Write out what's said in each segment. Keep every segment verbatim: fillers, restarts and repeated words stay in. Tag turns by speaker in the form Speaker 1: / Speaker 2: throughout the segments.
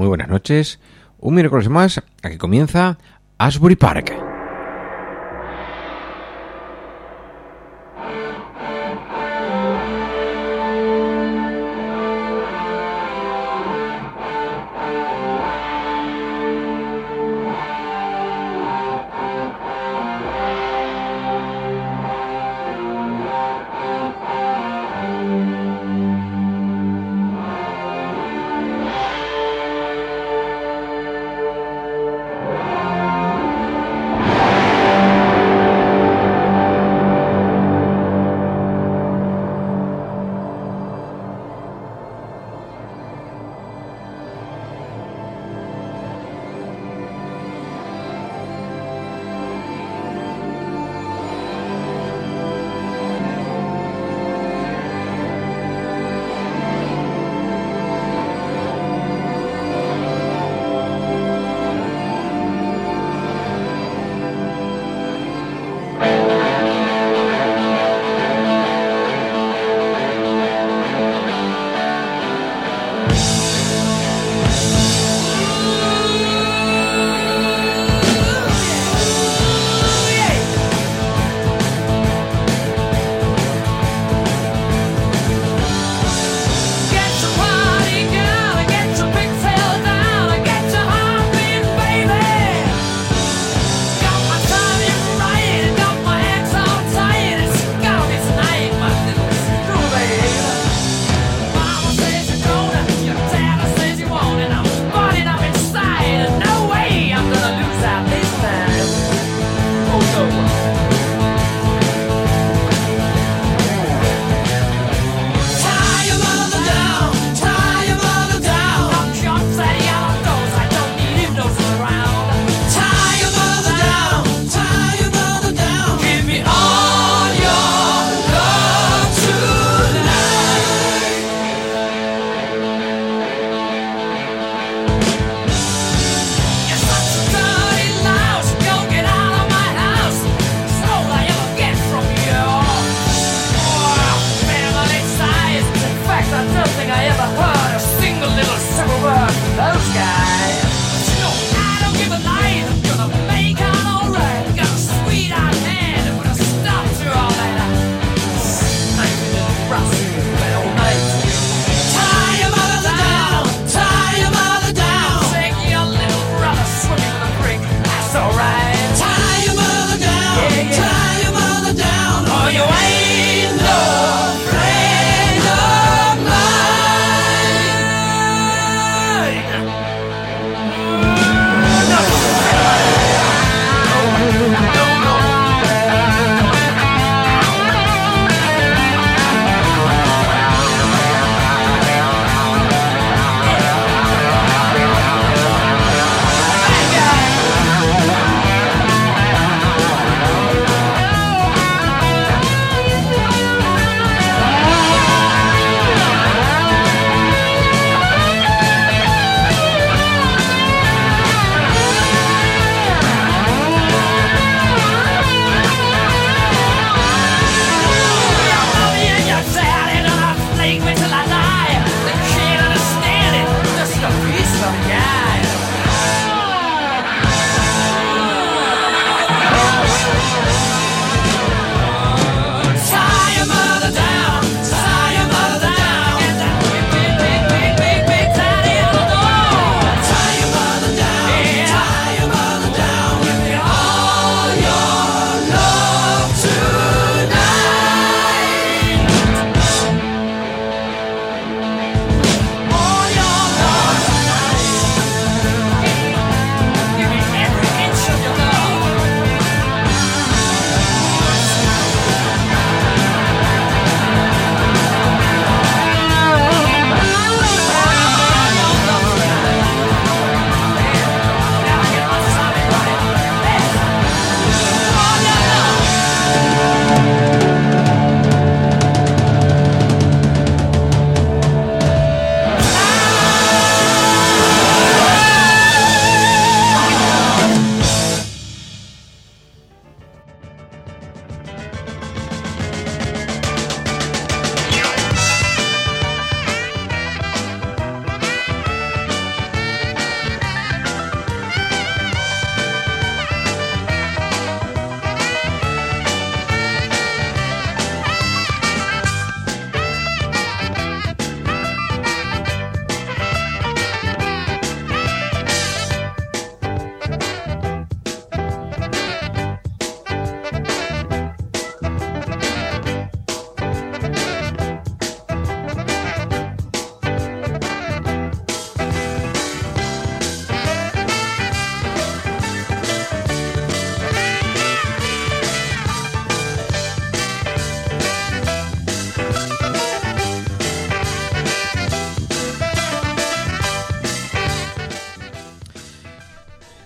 Speaker 1: muy buenas noches. Un miércoles más, aquí comienza Ashbury Park.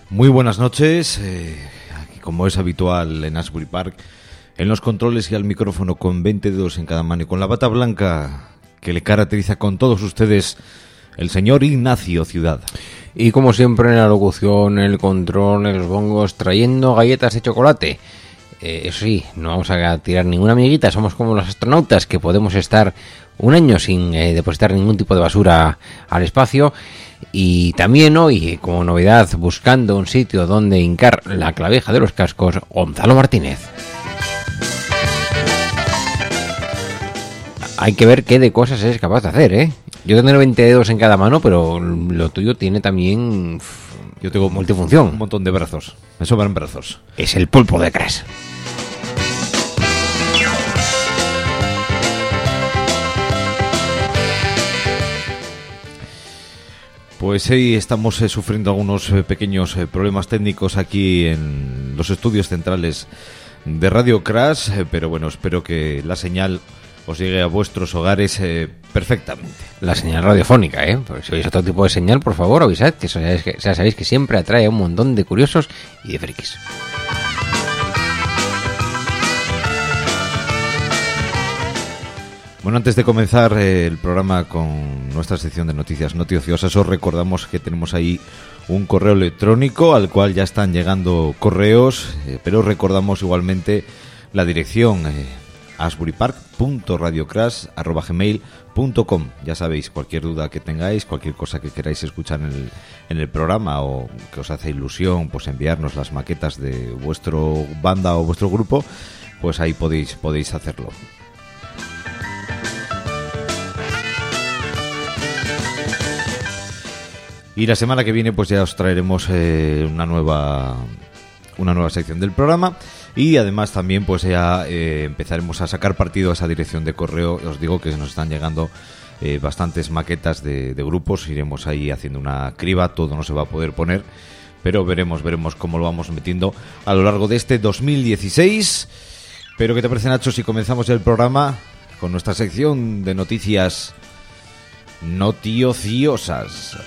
Speaker 2: Muy buenas noches, eh, aquí como es habitual en Asbury Park, en los controles y al micrófono con veinte dedos en cada mano y con la bata blanca que le caracteriza con todos ustedes, el señor Ignacio Ciudad.
Speaker 1: Y como siempre en la locución, en el control, en los bongos, trayendo galletas de chocolate. Eh, eso sí, no vamos a tirar ninguna amiguita, somos como los astronautas que podemos estar un año sin eh, depositar ningún tipo de basura al espacio. Y también hoy, como novedad, buscando un sitio donde hincar la clavija de los cascos, Gonzalo Martínez. Hay que ver qué de cosas es capaz de hacer, ¿eh? Yo tengo veinte dedos en cada mano, pero lo tuyo tiene también...
Speaker 2: Yo tengo multifunción, un montón de brazos, me sobran brazos.
Speaker 1: Es el pulpo de Cres.
Speaker 2: Pues sí, estamos eh, sufriendo algunos eh, pequeños eh, problemas técnicos aquí en los estudios centrales de Radio Crash, eh, pero bueno, espero que la señal os llegue a vuestros hogares eh, perfectamente.
Speaker 1: La señal radiofónica, ¿eh? Porque si oís otro tipo de señal, por favor, avisad, que eso ya, es que ya sabéis que siempre atrae a un montón de curiosos y de frikis.
Speaker 2: Bueno, antes de comenzar eh, el programa con nuestra sección de noticias noticiosas, os recordamos que tenemos ahí un correo electrónico al cual ya están llegando correos, eh, pero recordamos igualmente la dirección eh, asburypark punto radiocrash arroba gmail punto com. Ya sabéis, cualquier duda que tengáis, cualquier cosa que queráis escuchar en el, en el programa o que os hace ilusión, pues enviarnos las maquetas de vuestro banda o vuestro grupo, pues ahí podéis, podéis hacerlo. Y la semana que viene pues ya os traeremos eh, una nueva una nueva sección del programa y además también pues ya eh, empezaremos a sacar partido a esa dirección de correo. Os digo que nos están llegando eh, bastantes maquetas de, de grupos, iremos ahí haciendo una criba, todo no se va a poder poner, pero veremos, veremos cómo lo vamos metiendo a lo largo de este dos mil dieciséis. Pero ¿qué te parece, Nacho, si comenzamos ya el programa con nuestra sección de noticias noticiosas?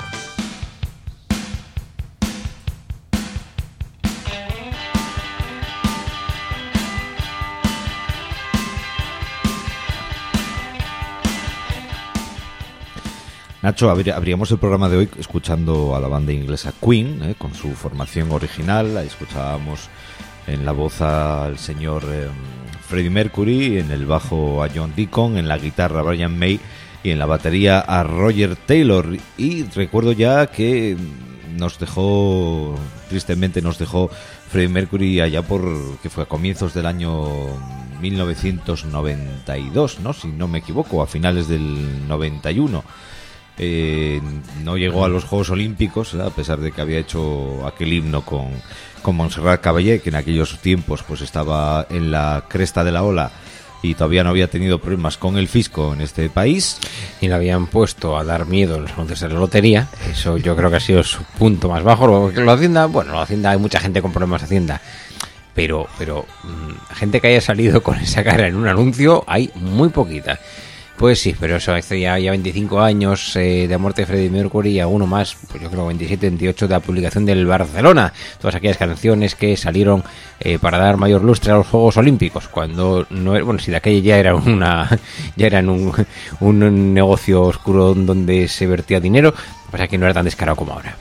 Speaker 2: Nacho, abríamos el programa de hoy escuchando a la banda inglesa Queen, eh, con su formación original. Ahí escuchábamos en la voz al señor eh, Freddie Mercury, en el bajo a John Deacon, en la guitarra a Brian May y en la batería a Roger Taylor. Y recuerdo ya que nos dejó, tristemente nos dejó Freddie Mercury allá por, que fue a comienzos del año mil novecientos noventa y dos, ¿no? Si no me equivoco, a finales del noventa y uno. Eh, no llegó a los Juegos Olímpicos, ¿verdad? A pesar de que había hecho aquel himno con, con Montserrat Caballé, que en aquellos tiempos pues estaba en la cresta de la ola y todavía no había tenido problemas con el fisco en este país.
Speaker 1: Y le habían puesto a dar miedo en los anuncios de la lotería. Eso yo creo que ha sido su punto más bajo. Lo, lo Hacienda, bueno, la Hacienda, hay mucha gente con problemas de Hacienda, pero, pero mmm, gente que haya salido con esa cara en un anuncio hay muy poquita. Pues sí, pero eso hace ya, ya veinticinco años eh, de la muerte de Freddie Mercury y a uno más, pues yo creo veintisiete, veintiocho de la publicación del Barcelona. Todas aquellas canciones que salieron eh, para dar mayor lustre a los Juegos Olímpicos, cuando no era, bueno, si de aquella ya era una, ya eran un, un negocio oscuro donde se vertía dinero, pues aquí no era tan descarado como ahora.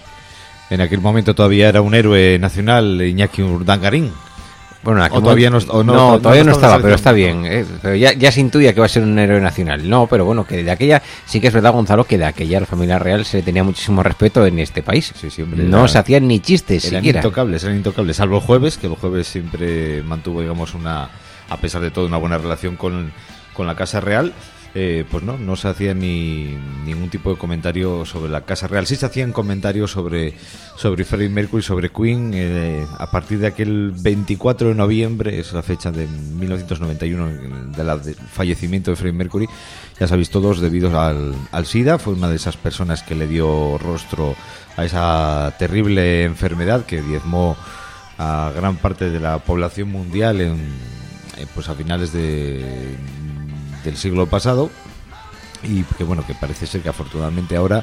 Speaker 2: En aquel momento todavía era un héroe nacional, Iñaki Urdangarín.
Speaker 1: Bueno, aquí
Speaker 2: o todavía no, o no,
Speaker 1: no,
Speaker 2: no
Speaker 1: todavía no,
Speaker 2: no
Speaker 1: estaba, pero está bien. Eh, pero ya, ya se intuía que va a ser un héroe nacional. No, pero bueno, que de aquella, sí que es verdad, Gonzalo, que de aquella la familia real se le tenía muchísimo respeto en este país.
Speaker 2: Sí, sí, hombre,
Speaker 1: no
Speaker 2: era,
Speaker 1: se hacían ni chistes
Speaker 2: eran
Speaker 1: siquiera.
Speaker 2: intocables, eran intocables, salvo el jueves, que el jueves siempre mantuvo, digamos, una, a pesar de todo, una buena relación con, con la Casa Real. Eh, pues no, no se hacía ni ningún tipo de comentario sobre la Casa Real. Sí se hacían comentarios sobre, sobre Freddie Mercury, sobre Queen, eh, a partir de aquel veinticuatro de noviembre, es la fecha de mil novecientos noventa y uno del de fallecimiento de Freddie Mercury. Ya sabéis todos, debido al, al SIDA, fue una de esas personas que le dio rostro a esa terrible enfermedad que diezmó a gran parte de la población mundial en, eh, pues a finales de del siglo pasado, y que bueno, que parece ser que afortunadamente ahora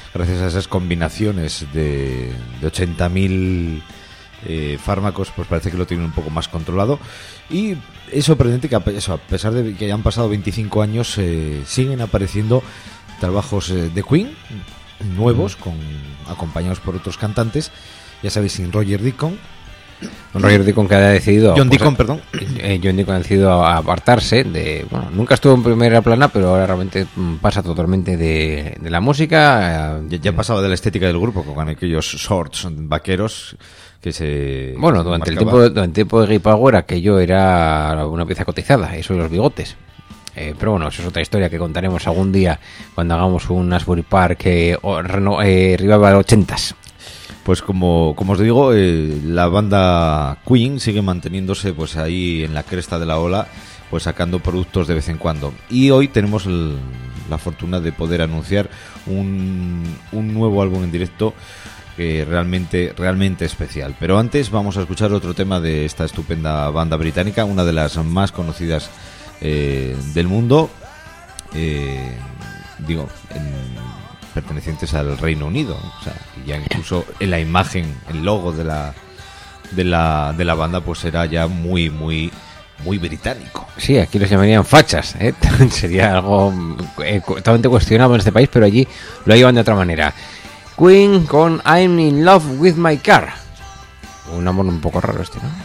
Speaker 2: gracias a esas combinaciones de, de ochenta mil eh, fármacos, pues parece que lo tienen un poco más controlado. Y es sorprendente que a, eso, a pesar de que hayan pasado veinticinco años, eh, siguen apareciendo trabajos eh, de Queen nuevos, con acompañados por otros cantantes, ya sabéis, sin Roger Deacon.
Speaker 1: Roger Deacon, que ha decidido...
Speaker 2: John
Speaker 1: pues,
Speaker 2: Deacon, perdón.
Speaker 1: Eh, John Deacon ha decidido apartarse de... Bueno, nunca estuvo en primera plana, pero ahora realmente pasa totalmente de, de la música.
Speaker 2: Ya, ya pasaba de la estética del grupo, con aquellos shorts vaqueros que se...
Speaker 1: Bueno, durante el, tiempo, durante el tiempo de Gay Power aquello era una pieza cotizada, eso y los bigotes. Eh, pero bueno, eso es otra historia que contaremos algún día cuando hagamos un Asbury Park eh, o, reno, eh, Revival ochentas.
Speaker 2: Pues como, como os digo, eh, la banda Queen sigue manteniéndose pues ahí en la cresta de la ola, pues sacando productos de vez en cuando. Y hoy tenemos el, la fortuna de poder anunciar un, un nuevo álbum en directo eh, realmente, realmente especial. Pero antes vamos a escuchar otro tema de esta estupenda banda británica, una de las más conocidas eh, del mundo, eh, digo, en... pertenecientes al Reino Unido, o sea, ya incluso en la imagen, el logo de la de la de la banda pues era ya muy muy muy británico.
Speaker 1: Sí, aquí los llamarían fachas, ¿eh? Sería algo eh, totalmente cuestionable en este país, pero allí lo llevan de otra manera. Queen con I'm in love with my car. Un amor un poco raro este, ¿no?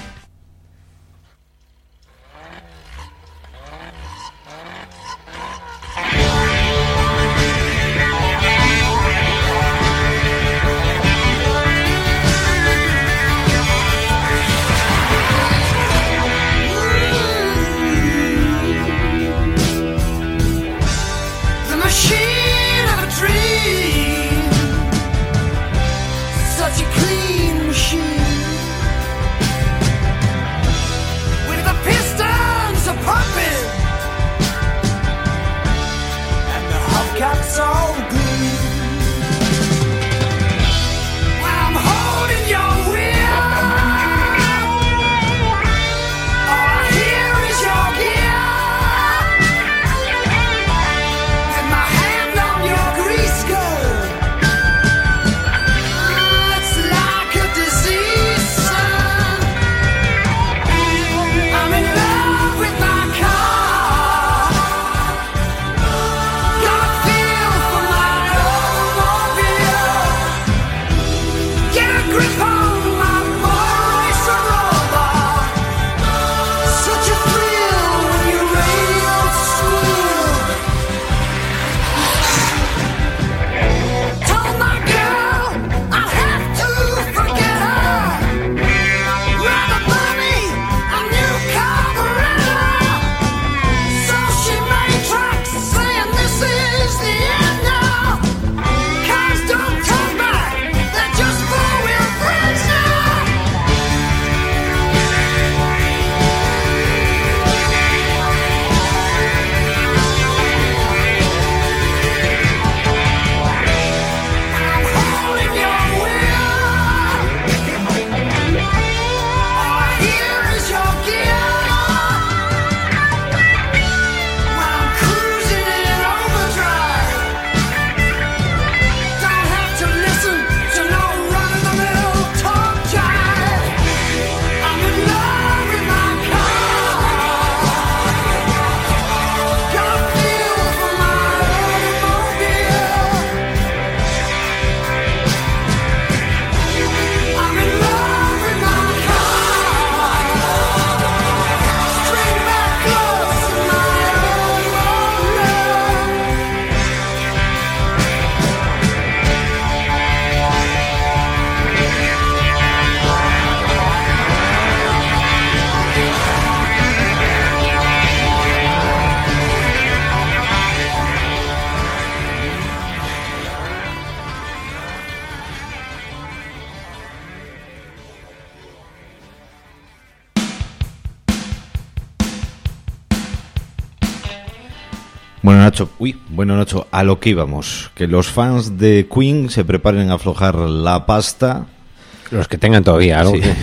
Speaker 2: Bueno, Nacho, uy, bueno, Nacho, a lo que íbamos, que los fans de Queen se preparen a aflojar la pasta.
Speaker 1: Los que tengan todavía algo.
Speaker 2: Sí.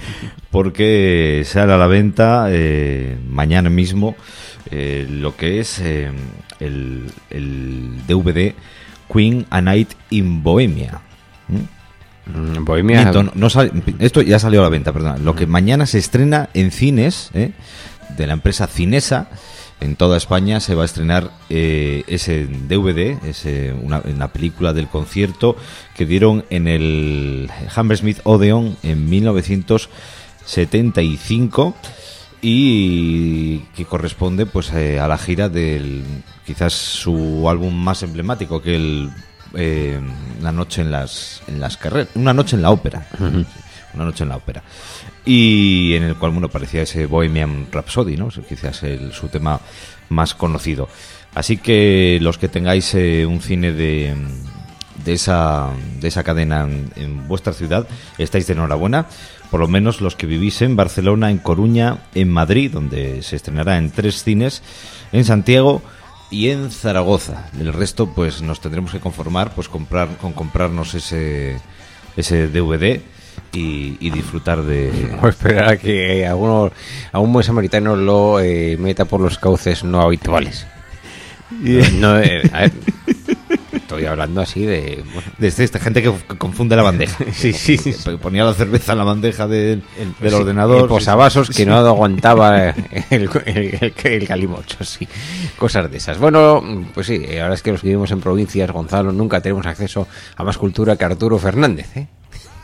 Speaker 2: Porque sale a la venta eh, mañana mismo eh, lo que es eh, el, el D V D Queen A Night in Bohemia. ¿Mm?
Speaker 1: Bohemia.
Speaker 2: Miento, no, no sale, esto ya salió a la venta, perdón. Lo que mañana se estrena en cines, ¿eh? de la empresa Cinesa, en toda España se va a estrenar eh, ese D V D, ese, una, una película del concierto que dieron en el Hammersmith Odeon en mil novecientos setenta y cinco y que corresponde pues eh, a la gira del quizás su álbum más emblemático, que el eh, La noche en las en las carreras, una noche en la ópera. Uh-huh. Una noche en la ópera. Y en el cual, bueno, parecía ese Bohemian Rhapsody, ¿no? Quizás el, su tema más conocido. Así que los que tengáis eh, un cine de, de, esa, de esa cadena en, en vuestra ciudad, estáis de enhorabuena. Por lo menos los que vivís en Barcelona, en Coruña, en Madrid, donde se estrenará en tres cines, en Santiago y en Zaragoza. El resto, pues nos tendremos que conformar pues comprar con comprarnos ese, ese D V D y, y disfrutar de...
Speaker 1: O esperar a que alguno, a un buen samaritano lo eh, meta por los cauces no habituales. No, eh, a ver, estoy hablando así de... Bueno.
Speaker 2: De este, esta gente que confunde la bandeja.
Speaker 1: Sí, sí, sí.
Speaker 2: Ponía la cerveza en la bandeja del, el, del
Speaker 1: sí,
Speaker 2: ordenador.
Speaker 1: El posavasos sí, que sí. No aguantaba el, el, el, el calimocho, sí. Cosas de esas. Bueno, pues sí, ahora es que los que vivimos en provincias, Gonzalo, nunca tenemos acceso a más cultura que Arturo Fernández, ¿eh?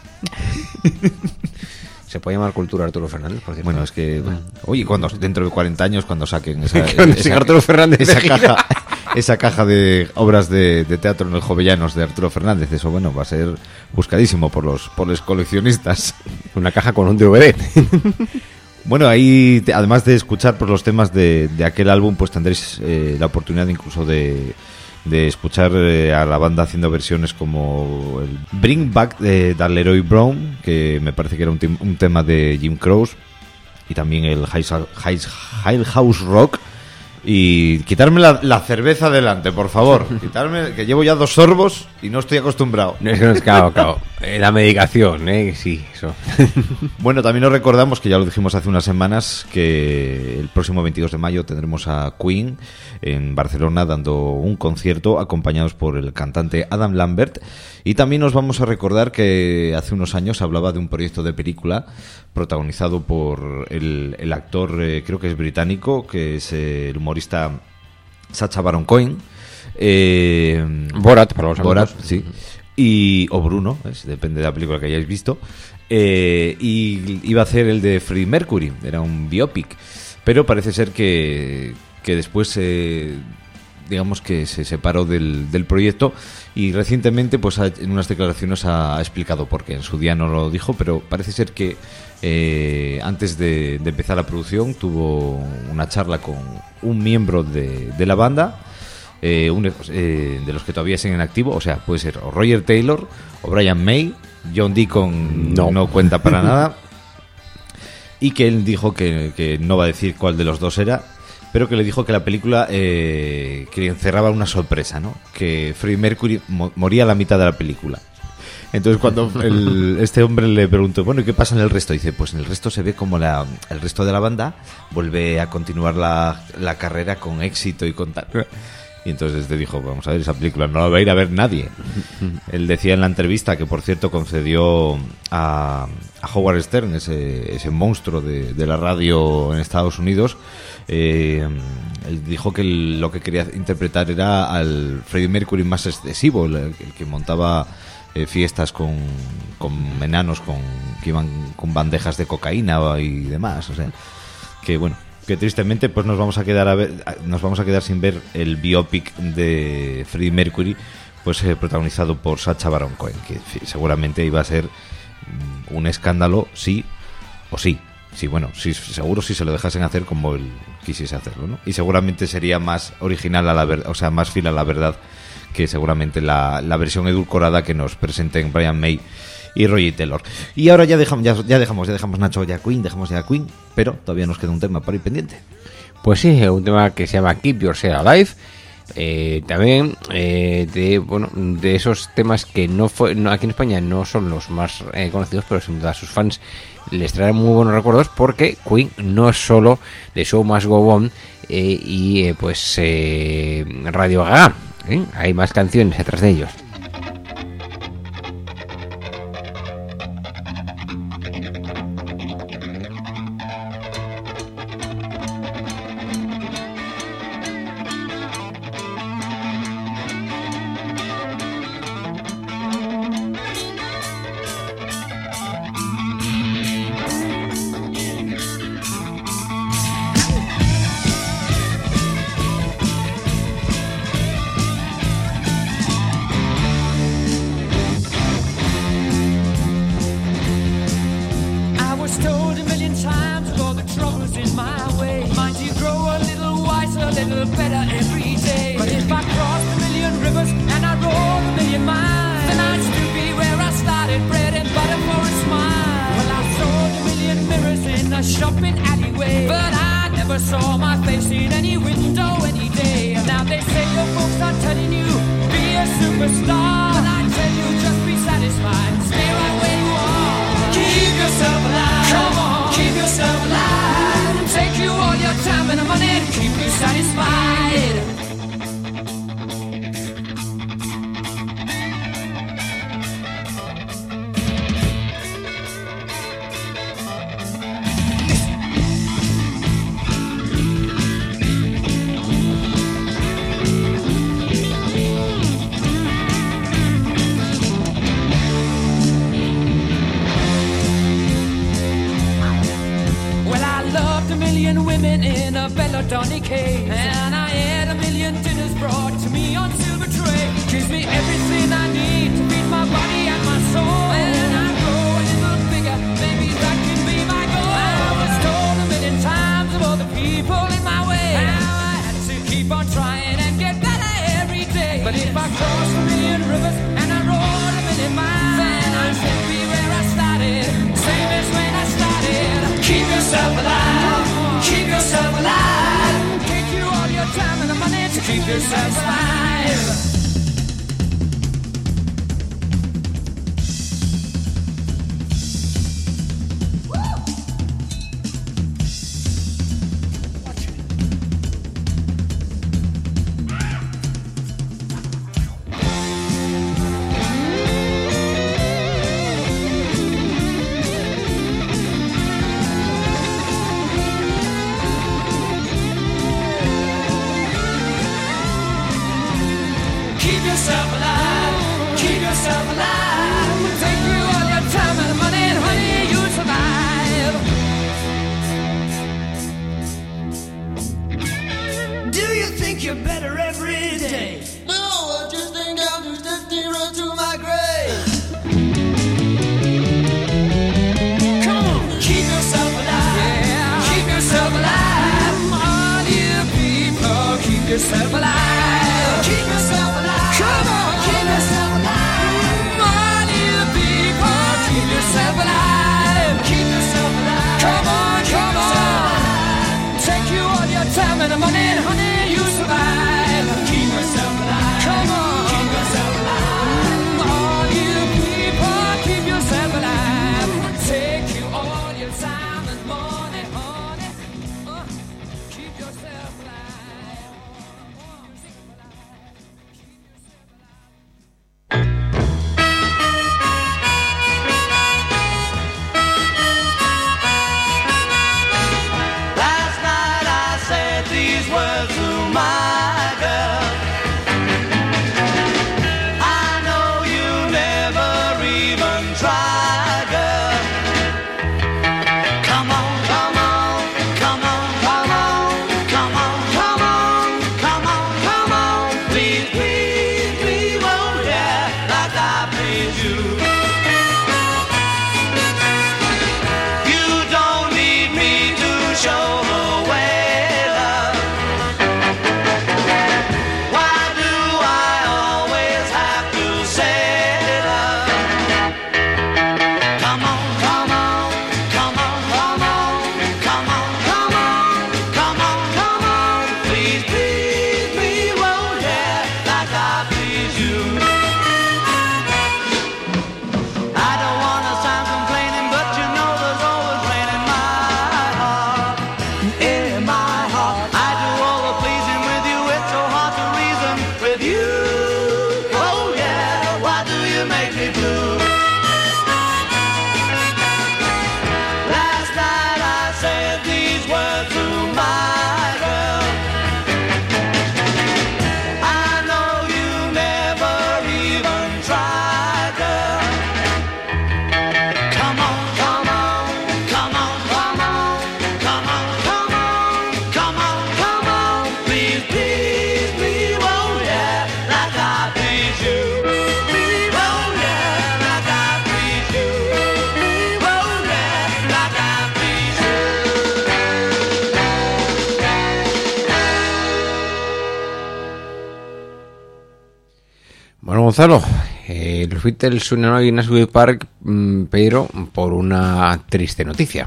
Speaker 1: ¿Se puede llamar cultura Arturo Fernández, por cierto?
Speaker 2: Bueno, es que... Bueno, oye, cuando dentro de cuarenta años, cuando saquen esa,
Speaker 1: esa, Arturo Fernández
Speaker 2: esa caja esa caja de obras de, de teatro en el Jovellanos de Arturo Fernández, eso, bueno, va a ser buscadísimo por los por los coleccionistas.
Speaker 1: Una caja con un D V D.
Speaker 2: Bueno, ahí, además de escuchar por los temas de, de aquel álbum, pues tendréis eh, la oportunidad incluso de... de escuchar eh, a la banda haciendo versiones como el Bring Back de Leroy Brown, que me parece que era un, te- un tema de Jim Croce, y también el High House Rock. Y quitarme la, la cerveza delante, por favor. Quitarme, que llevo ya dos sorbos y no estoy acostumbrado.
Speaker 1: No es que no es claro, claro. Eh, la medicación, eh, sí, eso.
Speaker 2: Bueno, también nos recordamos, que ya lo dijimos hace unas semanas, que el próximo veintidós de mayo tendremos a Queen en Barcelona dando un concierto acompañados por el cantante Adam Lambert. Y también nos vamos a recordar que hace unos años hablaba de un proyecto de película protagonizado por el, el actor, eh, creo que es británico, que es eh, el humorista Sacha Baron Cohen. Eh,
Speaker 1: Borat, para los
Speaker 2: Borat,
Speaker 1: amigos.
Speaker 2: sí. Y, o Bruno, ¿eh? Depende de la película que hayáis visto. Eh, y iba a hacer el de Freddie Mercury, era un biopic. Pero parece ser que, que después, eh, digamos que se separó del, del proyecto. Y recientemente, pues en unas declaraciones ha, ha explicado por qué. En su día no lo dijo, pero parece ser que eh, antes de, de empezar la producción tuvo una charla con un miembro de, de la banda. Eh, un, eh, de los que todavía siguen en activo, o sea, puede ser o Roger Taylor o Brian May. John Deacon no, no cuenta para nada, y que él dijo que, que no va a decir cuál de los dos era, pero que le dijo que la película eh, que encerraba una sorpresa, ¿no? Que Freddie Mercury mo- moría a la mitad de la película. Entonces cuando el, este hombre le preguntó, bueno, ¿y qué pasa en el resto? Dice, pues en el resto se ve como la, el resto de la banda vuelve a continuar la, la carrera con éxito y con tal. Y entonces te dijo, vamos a ver, esa película no la va a ir a ver nadie. Él decía en la entrevista, que por cierto concedió a, a Howard Stern, ese, ese monstruo de, de la radio en Estados Unidos, eh, él dijo que el, lo que quería interpretar era al Freddie Mercury más excesivo, el, el que montaba eh, fiestas con, con enanos con, que iban con bandejas de cocaína y demás. O sea, que bueno, que tristemente pues nos vamos a quedar a ver, nos vamos a quedar sin ver el biopic de Freddie Mercury, pues eh, protagonizado por Sacha Baron Cohen, que seguramente iba a ser un escándalo, sí o sí. Sí, bueno, sí, seguro si se lo dejasen hacer como él quisiese hacerlo, ¿no? Y seguramente sería más original a la verdad, o sea, más fiel a la verdad que seguramente la, la versión edulcorada que nos presenten Brian May y Roger Taylor. Y ahora ya dejamos, ya, ya dejamos, ya dejamos Nacho ya Queen, dejamos ya Queen, pero todavía nos queda un tema para ir pendiente.
Speaker 1: Pues sí, un tema que se llama Keep Yourself Alive. Eh, también eh, de bueno de esos temas que no fue no, aquí en España no son los más eh, conocidos, pero sin duda a sus fans les traerán muy buenos recuerdos, porque Queen no es solo de Show Must Go On eh, y eh, pues eh, Radio Gaga. ¿eh? Hay más canciones detrás de ellos. Gonzalo, eh, los Beatles suenan hoy en Asbury Park, mmm, pero por una triste noticia.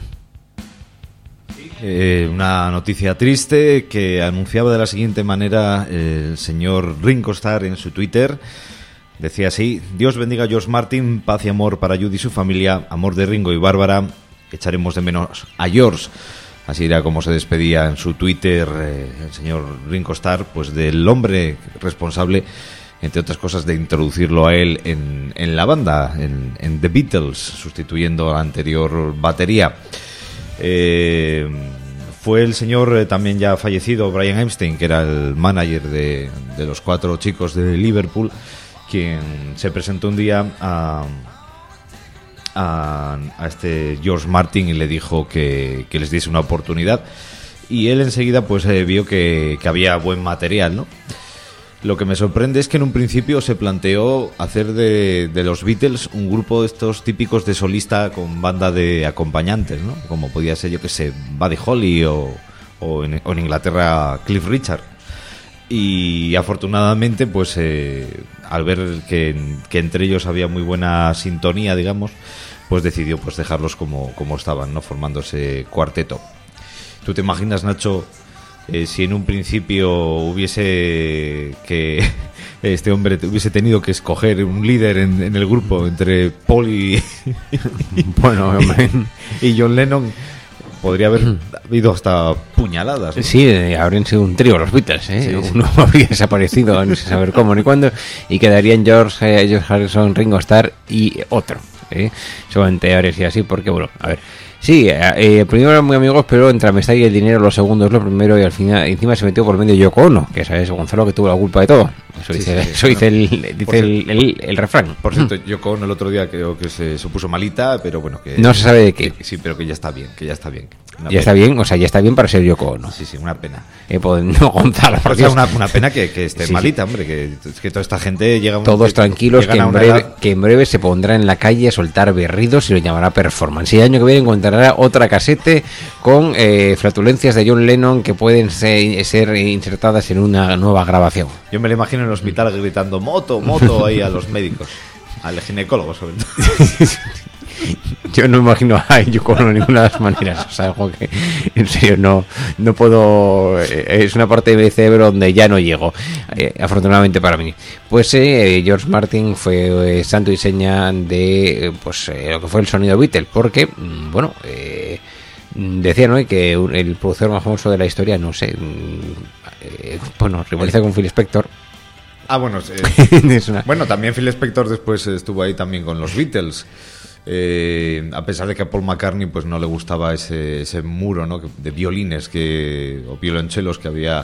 Speaker 2: Eh, una noticia triste que anunciaba de la siguiente manera el señor Ringo Starr en su Twitter. Decía así: Dios bendiga a George Martin, paz y amor para Judy y su familia, amor de Ringo y Bárbara, echaremos de menos a George. Así era como se despedía en su Twitter eh, el señor Ringo Starr, pues del hombre responsable, entre otras cosas, de introducirlo a él en, en la banda, en, en The Beatles, sustituyendo a la anterior batería. Eh, fue el señor eh, también ya fallecido, Brian Epstein, que era el manager de, de los cuatro chicos de Liverpool, quien se presentó un día a, a, a este George Martin y le dijo que, que les diese una oportunidad, y él enseguida pues eh, vio que, que había buen material, ¿no? Lo que me sorprende es que en un principio se planteó hacer de, de los Beatles un grupo de estos típicos de solista con banda de acompañantes, ¿no? Como podía ser, yo que sé, Buddy Holly o, o, en, o en Inglaterra Cliff Richard. Y afortunadamente, pues eh, al ver que, que entre ellos había muy buena sintonía, digamos, pues decidió pues dejarlos como, como estaban, ¿no? Formando ese cuarteto. ¿Tú te imaginas, Nacho, Eh, si en un principio hubiese que este hombre hubiese tenido que escoger un líder en, en el grupo entre Paul y
Speaker 1: bueno, hombre,
Speaker 2: y John Lennon? Podría haber habido hasta puñaladas, ¿no?
Speaker 1: Sí, eh, habrían sido un trío los Beatles, ¿eh?
Speaker 2: Sí, sí.
Speaker 1: Uno habría desaparecido, no sé saber cómo ni cuándo, y quedarían George, eh, George Harrison, Ringo Starr y otro, ¿eh? Solamente ahora sí así, porque bueno, a ver. Sí, eh, primero eran muy amigos, pero entre amistad y el dinero lo segundo es lo primero, y al final encima se metió por medio Yoko Ono, que sabes, Gonzalo, que tuvo la culpa de todo. Eso
Speaker 2: Sí,
Speaker 1: dice,
Speaker 2: sí, sí.
Speaker 1: eso dice,
Speaker 2: Bueno,
Speaker 1: el, dice el, el, el refrán.
Speaker 2: Por cierto, Yoko Ono el otro día creo que se, se puso malita, pero bueno, que
Speaker 1: No se sabe de qué.
Speaker 2: que- que sí, pero que ya está bien, que ya está bien. Una
Speaker 1: Ya
Speaker 2: pena.
Speaker 1: está bien, o sea, ya está bien para ser Yoko Ono.
Speaker 2: Sí, sí, una pena.
Speaker 1: Eh, pues, no, Gonzalo,
Speaker 2: O
Speaker 1: porque
Speaker 2: sea, una, una pena que, que esté
Speaker 1: Sí, sí.
Speaker 2: malita, hombre, que, es que toda esta gente llega a un-
Speaker 1: todos
Speaker 2: que-
Speaker 1: tranquilos, que
Speaker 2: llegan a
Speaker 1: en,
Speaker 2: una
Speaker 1: breve,
Speaker 2: edad-
Speaker 1: que en breve se pondrá en la calle a soltar berridos y lo llamará performance. Y el año que viene encontrará otra casete con eh, flatulencias de John Lennon que pueden ser, ser insertadas en una nueva grabación.
Speaker 2: Yo me lo imagino en el hospital gritando moto, moto ahí a los médicos, al ginecólogo sobre todo.
Speaker 1: Yo no imagino a Yoko Ono de ninguna de las maneras. O sea, algo que en serio no, no puedo. eh, Es una parte de mi cerebro donde ya no llego, eh, afortunadamente para mí. Pues eh, George Martin fue eh, santo y seña de eh, pues eh, lo que fue el sonido Beatle, porque, mm, bueno, eh, decía, ¿no?, que un- el productor más famoso de la historia, no sé, mm, eh, bueno, rivaliza con Phil Spector.
Speaker 2: Ah, bueno, eh,
Speaker 1: Es una-
Speaker 2: bueno, también Phil Spector después estuvo ahí también con los Beatles. Eh, a pesar de que a Paul McCartney pues no le gustaba ese, ese muro, ¿no?, que- de violines que o violonchelos que había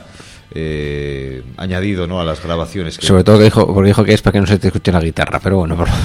Speaker 2: eh, añadido, ¿no?, a las grabaciones. Que-
Speaker 1: Sobre todo que dijo, porque dijo que es para que no se te escuche la guitarra, pero bueno, por...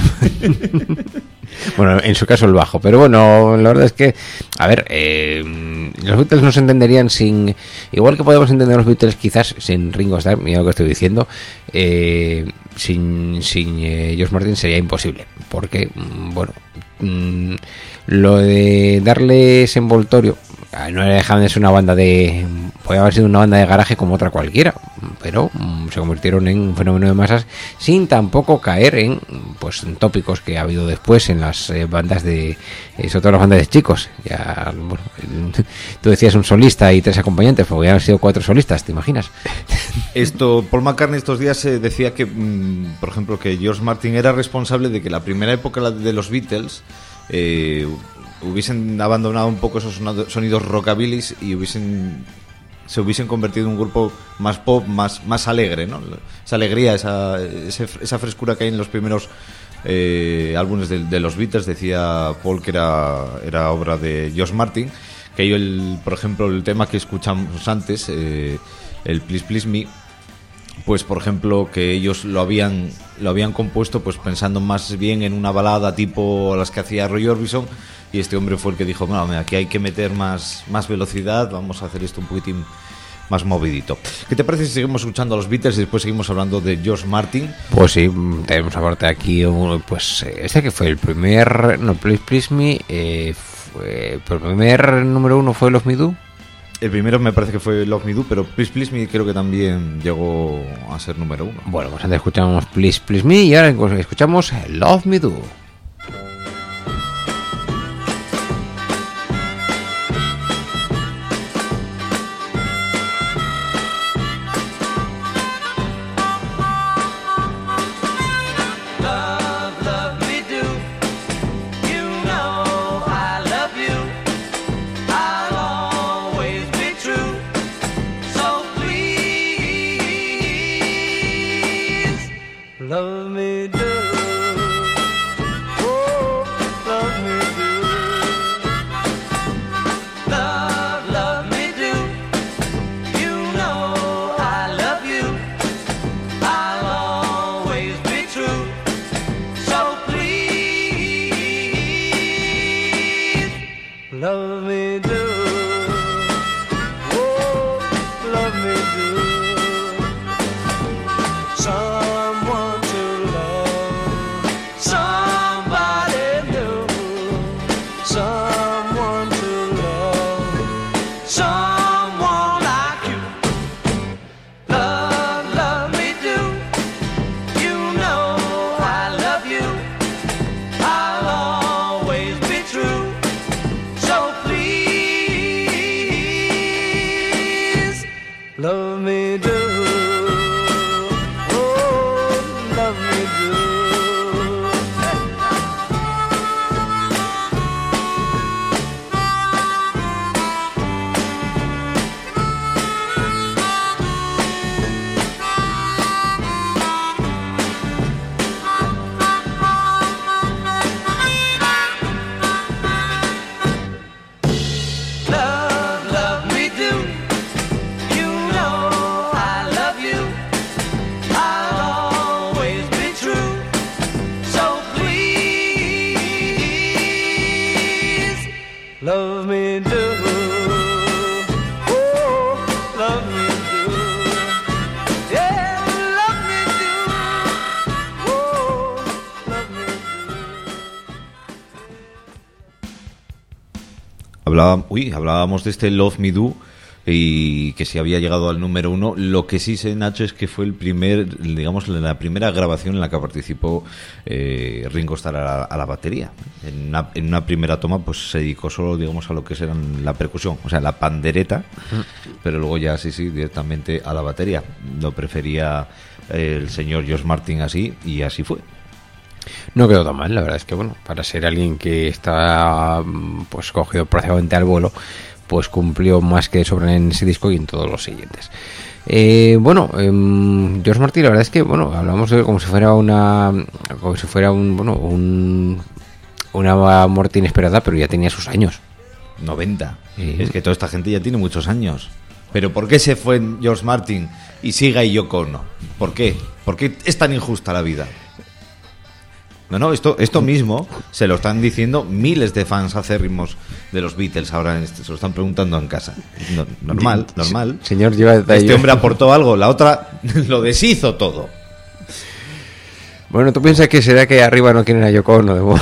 Speaker 1: bueno, en su caso el bajo, pero bueno, la verdad es que, a ver, eh, los Beatles no se entenderían sin, igual que podemos entender los Beatles quizás sin Ringo Starr, mira lo que estoy diciendo, eh, sin, sin eh, George Martin sería imposible, porque, mm, bueno, mm, lo de darle ese envoltorio, ah, no dejaban de ser una banda de, podía haber sido una banda de garaje como otra cualquiera, pero mm, se convirtieron en un fenómeno de masas sin tampoco caer en, pues, en tópicos que ha habido después en las eh, bandas de, eh, sobre todo las bandas de chicos. Ya, bueno, tú decías un solista y tres acompañantes, pues hubieran sido cuatro solistas, ¿te imaginas?
Speaker 2: Esto, Paul McCartney estos días eh, decía que, mm, por ejemplo, que George Martin era responsable de que la primera época la de los Beatles eh, hubiesen abandonado un poco esos sonado- sonidos rockabilis y hubiesen se hubiesen convertido en un grupo más pop, más más alegre, ¿no? Esa alegría, esa ese- esa frescura que hay en los primeros eh, álbumes de, de los Beatles. Decía Paul que era era obra de George Martin, que yo el, por ejemplo, el tema que escuchamos antes, eh, el Please Please Me, pues por ejemplo que ellos lo habían lo habían compuesto pues pensando más bien en una balada tipo las que hacía Roy Orbison, y este hombre fue el que dijo, bueno, aquí hay que meter más más velocidad, vamos a hacer esto un poquitín más movidito. ¿Qué te parece si seguimos escuchando a los Beatles y después seguimos hablando de George Martin?
Speaker 1: Pues sí, tenemos aparte aquí, un- pues eh, este que fue el primer, no, Please Please Me, eh, fue, el primer número uno fue Love Me Do.
Speaker 2: El primero me parece que fue Love Me Do, pero Please Please Me creo que también llegó a ser número uno.
Speaker 1: Bueno, pues antes escuchamos Please Please Me y ahora escuchamos Love Me Do.
Speaker 3: Love me do, oh, love me do, love, love me do, you know I love you, I'll always be true, so please, love me do, oh, love me do, someone love me do, oh, love me do. Love, love me do. Love me do, oh, love me do, yeah, love me do, oh, love me do.
Speaker 2: Hablaba, uy, hablábamos de este Love Me Do y que si había llegado al número uno. Lo que sí sé, Nacho, es que fue el primer, digamos, la primera grabación en la que participó eh, Ringo Starr a la, a la batería. En una, en una primera toma, pues se dedicó solo, digamos, a lo que era la percusión, o sea, la pandereta, pero luego ya sí, sí, directamente a la batería. Lo prefería eh, el señor George Martin así, y así fue.
Speaker 1: No quedó tan mal, la verdad es que, bueno, para ser alguien que está pues cogido prácticamente al vuelo, pues cumplió más que de sobra en ese disco y en todos los siguientes. Eh, bueno, eh, George Martin, la verdad es que, bueno, hablamos de como si fuera una, como si fuera un, bueno, un, una muerte inesperada, pero ya tenía sus años.
Speaker 2: noventa.
Speaker 1: Sí.
Speaker 2: Es que toda esta gente ya tiene muchos años. Pero ¿por qué se fue George Martin y sigue Yoko Ono? ¿Por qué? ¿Por qué es tan injusta la vida? No, no, esto, esto mismo se lo están diciendo miles de fans acérrimos de los Beatles ahora, en este, se lo están preguntando en casa. No, normal, normal.
Speaker 1: Señor, lleva detalles.
Speaker 2: Este hombre aportó algo, la otra lo deshizo todo.
Speaker 1: Bueno, ¿tú piensas que será que arriba no quieren a Yoko Ono de voz?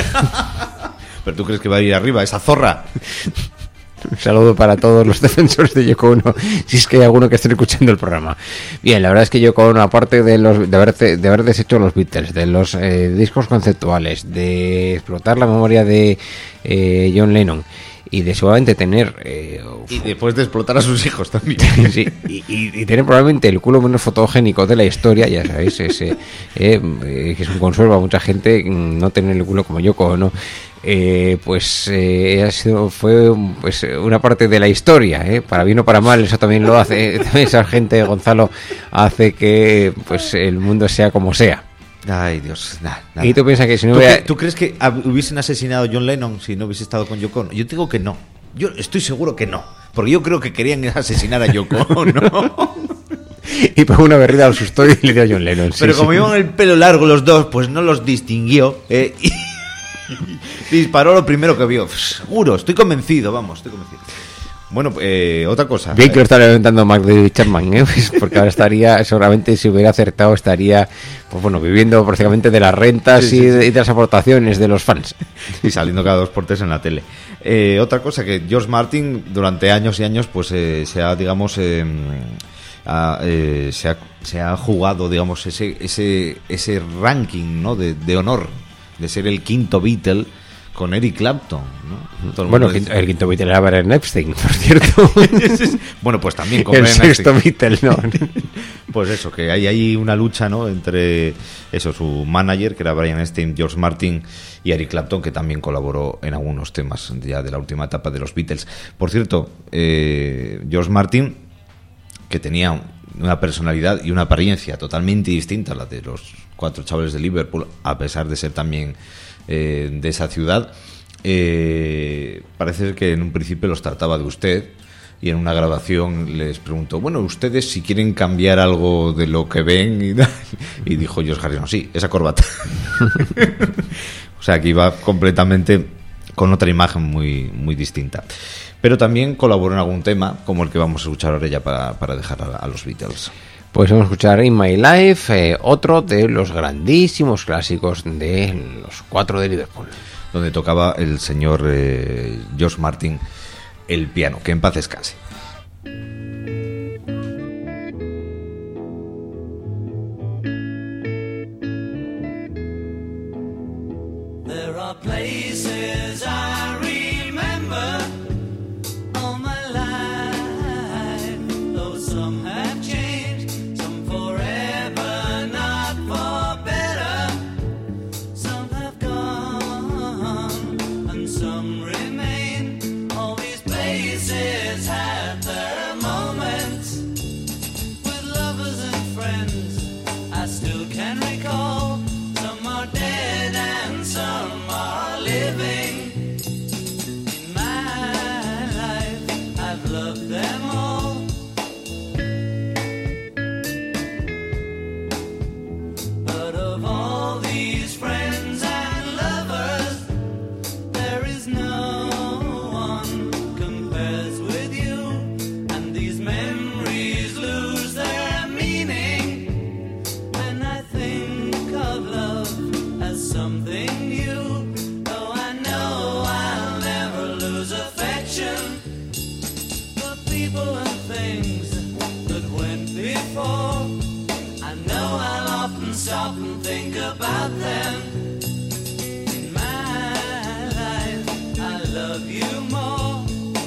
Speaker 2: ¿Pero tú crees que va a ir arriba esa zorra?
Speaker 1: Un saludo para todos los defensores de Yoko Ono, si es que hay alguno que esté escuchando el programa. Bien, la verdad es que Yoko Ono, aparte de los de haber, de haber deshecho los Beatles, de los eh, discos conceptuales, de explotar la memoria de eh, John Lennon y de seguramente tener... Eh,
Speaker 2: y después de explotar a sus hijos también.
Speaker 1: Sí, y, y, y tener probablemente el culo menos fotogénico de la historia, ya sabéis, ese, eh, eh, que es un consuelo a mucha gente no tener el culo como Yoko Ono. Eh, pues eh, ha sido, fue pues una parte de la historia, ¿eh? Para bien o para mal, eso también lo hace, también esa gente, Gonzalo, hace que pues el mundo sea como sea.
Speaker 2: Ay, Dios, nada, nada.
Speaker 1: Y tú piensas que si no
Speaker 2: ¿Tú,
Speaker 1: hubiera...
Speaker 2: ¿Tú crees que hubiesen asesinado a John Lennon si no hubiese estado con Yoko Ono? Yo digo que no. Yo estoy seguro que no. Porque yo creo que querían asesinar a Yoko Ono.
Speaker 1: Y pegó una berrida al susto y le dio a John Lennon.
Speaker 2: Pero
Speaker 1: sí,
Speaker 2: como
Speaker 1: sí.
Speaker 2: iban el pelo largo los dos, pues no los distinguió. Eh, y disparó lo primero que vio. Seguro, estoy convencido, vamos, estoy convencido. Bueno, eh, otra cosa.
Speaker 1: Bien que lo está levantando Mark David Chapman, ¿eh? Pues porque ahora estaría, seguramente si hubiera acertado, estaría, pues bueno, viviendo prácticamente de las rentas
Speaker 2: Sí, sí,
Speaker 1: y, de,
Speaker 2: sí.
Speaker 1: y de las aportaciones de los fans.
Speaker 2: Y saliendo cada dos por tres en la tele. Eh, otra cosa que George Martin durante años y años pues eh, se ha, digamos, eh, ha, eh, se, ha, se ha jugado, digamos, ese ese ese ranking, ¿no? de, de honor de ser el quinto Beatle con Eric Clapton, ¿no? Todo el
Speaker 1: Bueno,
Speaker 2: mundo
Speaker 1: el quinto,
Speaker 2: dice-
Speaker 1: el quinto Beatle era Brian Epstein, por cierto.
Speaker 2: bueno, pues también con
Speaker 1: El
Speaker 2: Brian
Speaker 1: sexto
Speaker 2: Epstein.
Speaker 1: Beatle, no.
Speaker 2: Pues eso, que hay ahí una lucha, ¿no? Entre eso, su manager, que era Brian Epstein, George Martin, y Eric Clapton, que también colaboró en algunos temas ya de la última etapa de los Beatles. Por cierto, eh, George Martin, que tenía una personalidad y una apariencia totalmente distinta a la de los cuatro chavales de Liverpool, a pesar de ser también eh, de esa ciudad, eh, parece que en un principio los trataba de usted, y en una grabación les preguntó, bueno, ustedes si quieren cambiar algo de lo que ven, y, tal. Y dijo George Harrison, sí, esa corbata. O sea, que iba completamente con otra imagen muy, muy distinta. Pero también colaboró en algún tema, como el que vamos a escuchar ahora ya para, para dejar a, a los Beatles.
Speaker 1: Pues vamos a escuchar In My Life, eh, otro de los grandísimos clásicos de los cuatro de Liverpool.
Speaker 2: Donde tocaba el señor eh, George Martin el piano. Que en paz descanse.
Speaker 3: There are places I remember all my life, though some have changed, some forever, not for better. Some have gone and some remain. All these places have their moments with lovers and friends I still can recall. Some are dead and some are living. In my life, I've loved them all. But of all these friends and lovers, there is no one compares with you. And these memories lose their meaning when I think of love as something new. Though I know I'll never lose affection for people and things that went before. I know I'll often stop and think about them. In my life, I love you more.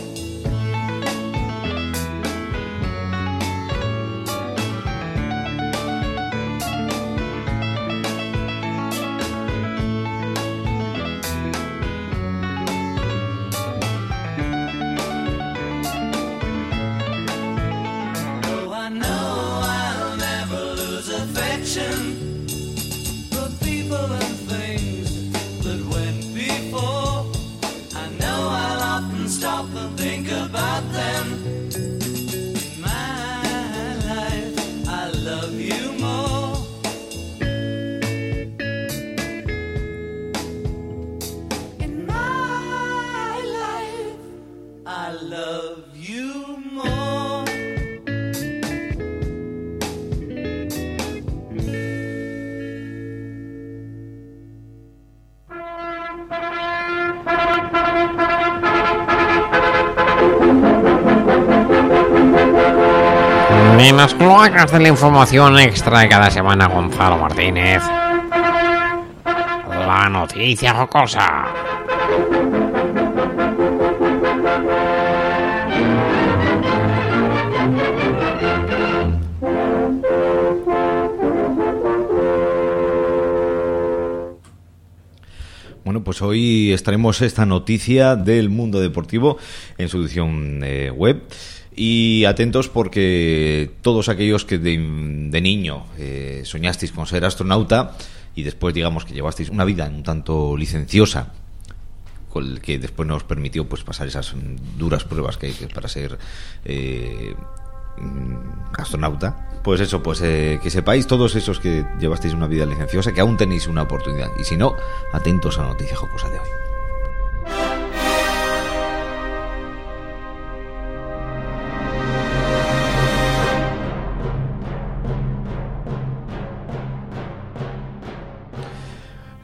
Speaker 3: Though I know I'll never lose affection for people and things that went before. I know I'll often stop and think about them. In my life, I love you more. In my life, I love you more.
Speaker 1: En las cloacas de la información extra de cada semana, Gonzalo Martínez. La noticia jocosa.
Speaker 2: Bueno, pues hoy estaremos esta noticia del mundo deportivo en su edición eh, web. Y atentos porque todos aquellos que de, de niño eh, soñasteis con ser astronauta y después digamos que llevasteis una vida un tanto licenciosa, con el que después nos permitió pues pasar esas duras pruebas que hay que para ser eh, astronauta, pues eso, pues eh, que sepáis todos esos que llevasteis una vida licenciosa que aún tenéis una oportunidad, y si no, atentos a la noticia jocosa de hoy.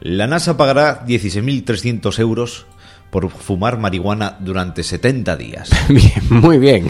Speaker 2: La NASA pagará dieciséis mil trescientos euros por fumar marihuana durante setenta días.
Speaker 1: Bien, muy bien.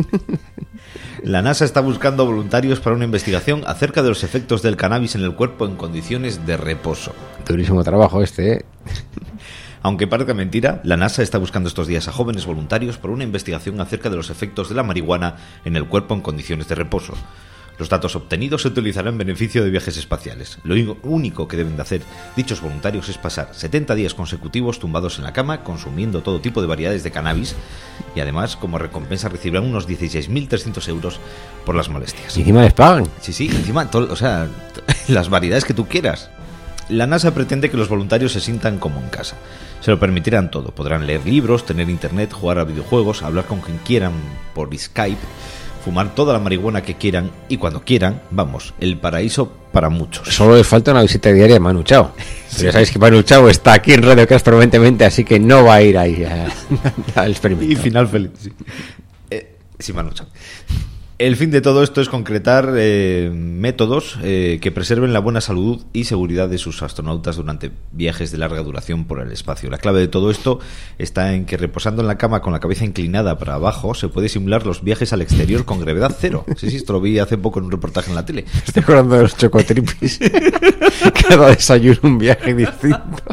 Speaker 2: La NASA está buscando voluntarios para una investigación acerca de los efectos del cannabis en el cuerpo en condiciones de reposo.
Speaker 1: Durísimo trabajo este, ¿eh?
Speaker 2: Aunque parezca mentira, la NASA está buscando estos días a jóvenes voluntarios para una investigación acerca de los efectos de la marihuana en el cuerpo en condiciones de reposo. Los datos obtenidos se utilizarán en beneficio de viajes espaciales. Lo único que deben de hacer dichos voluntarios es pasar setenta días consecutivos tumbados en la cama, consumiendo todo tipo de variedades de cannabis, y además, como recompensa, recibirán unos dieciséis mil trescientos euros por las molestias.
Speaker 1: Y encima les pagan.
Speaker 2: Sí, sí, encima, todo, o sea, las variedades que tú quieras. La NASA pretende que los voluntarios se sientan como en casa. Se lo permitirán todo. Podrán leer libros, tener internet, jugar a videojuegos, hablar con quien quieran por Skype, fumar toda la marihuana que quieran y cuando quieran. Vamos, el paraíso para muchos.
Speaker 1: Solo les falta una visita diaria de Manu Chao. Sí. Ya sabéis que Manu Chao está aquí en Radio Crash permanentemente, así que no va a ir ahí al experimento.
Speaker 2: Y final feliz. Sí, eh, sí Manu Chao. El fin de todo esto es concretar eh, métodos eh, que preserven la buena salud y seguridad de sus astronautas durante viajes de larga duración por el espacio. La clave de todo esto está en que reposando en la cama con la cabeza inclinada para abajo se puede simular los viajes al exterior con gravedad cero. Sí, sí, esto lo vi hace poco en un reportaje en la tele.
Speaker 1: Estoy acordando de los chocotripis. Cada desayuno un viaje distinto.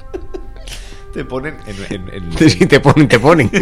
Speaker 2: Te ponen en... en, en,
Speaker 1: sí, te ponen, te ponen.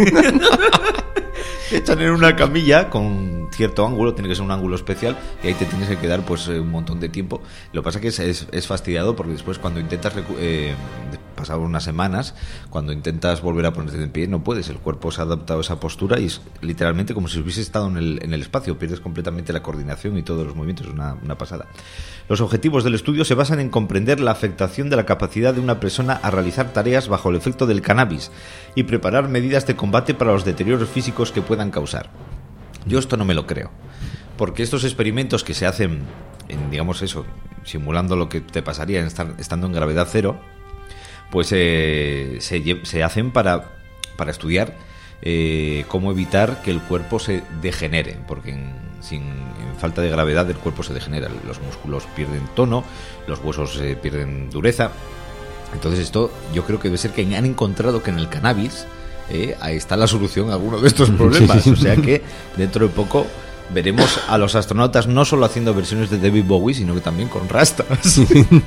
Speaker 2: Te echan en una camilla con cierto ángulo, tiene que ser un ángulo especial, y ahí te tienes que quedar pues un montón de tiempo. Lo que pasa es que es, es, es fastidiado porque después cuando intentas eh, pasar unas semanas, cuando intentas volver a ponerte de pie, no puedes, el cuerpo se ha adaptado a esa postura y es literalmente como si hubiese estado en el, en el espacio, pierdes completamente la coordinación y todos los movimientos, es una, una pasada. Los objetivos del estudio se basan en comprender la afectación de la capacidad de una persona a realizar tareas bajo el efecto del cannabis y preparar medidas de combate para los deterioros físicos que puedan causar. Yo esto no me lo creo, porque estos experimentos que se hacen, en, digamos eso, simulando lo que te pasaría en estar, estando en gravedad cero, pues eh, se, se hacen para, para estudiar eh, cómo evitar que el cuerpo se degenere, porque en, sin en falta de gravedad el cuerpo se degenera, los músculos pierden tono, los huesos eh, pierden dureza. Entonces esto yo creo que debe ser que han encontrado que en el cannabis eh, ahí está la solución a alguno de estos problemas. O sea que dentro de poco veremos a los astronautas no solo haciendo versiones de David Bowie, sino que también con rastas.